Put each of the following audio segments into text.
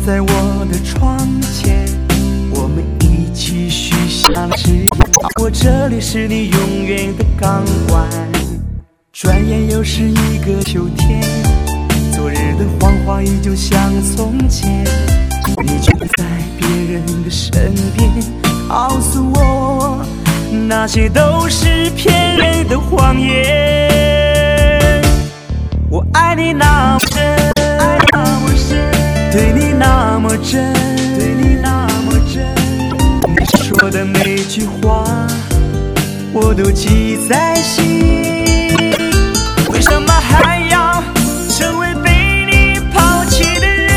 在我的床前，我们一起许下了誓言。我这里是你永远的港湾，转眼又是一个秋天，昨日的谎话依旧像从前，你就在别人的身边，告诉我那些都是骗人的谎言。我爱你那么深，爱那么深，对你那么真，对你那么真，你说的每句话我都记在心，为什么还要成为被你抛弃的人？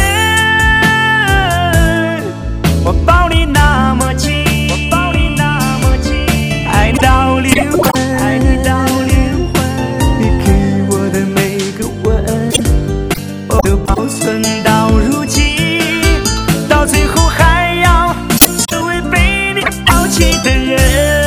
我抱你那么紧，我抱你那么紧，爱你到灵魂，爱你到灵魂，你给我的每个吻我都保存到如今，到最后还要成为被你抛弃的人。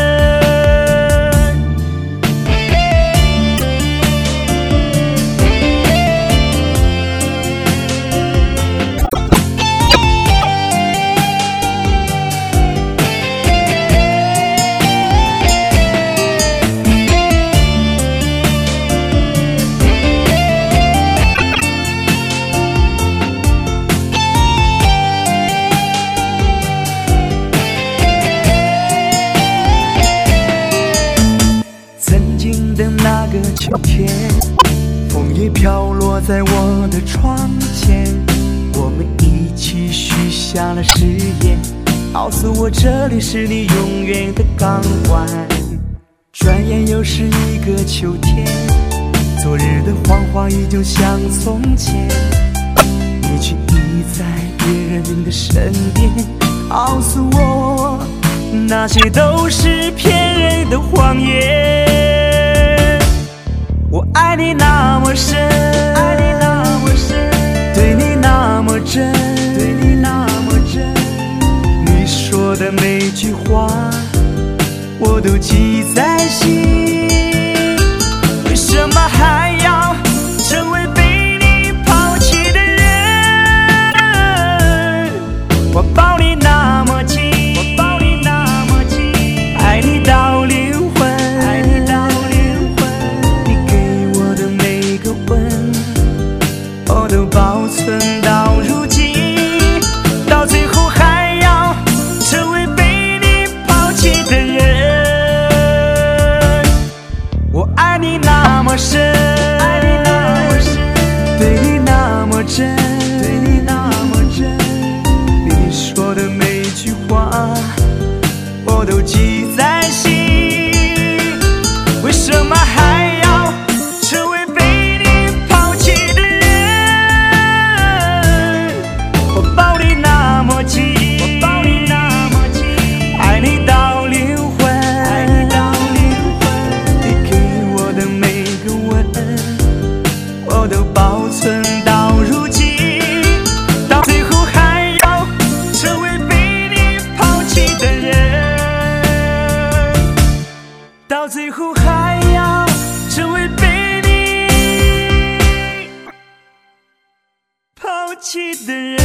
那个秋天，枫叶飘落在我的窗前，我们一起许下了誓言，告诉我这里是你永远的港湾。转眼又是一个秋天，昨日的谎话依旧像从前，你却依在别人的身边，告诉我那些都是骗人的谎言。我爱你那么深，爱你那么深，对你那么真，对你那么真，你说的每句话我都记在心，为什么还要成为被你抛弃的人？我抱你那么紧，我抱你那么紧，爱你到灵魂，爱你到灵魂，你给我的每个吻我都保存到如今，到最后还要成为被你抛弃的人。我爱你那么深，爱你那么深，对你那么真，对你那么真，你说的每句话我都记在心，为什么还要成为被你抛弃的人？我抱你那么紧，我抱你那么紧，爱你到灵魂，爱你到灵魂，你给我的每个吻我都保存到如今，到最后还要成为被你抛弃的人，到最后还要成为被你抛弃的人。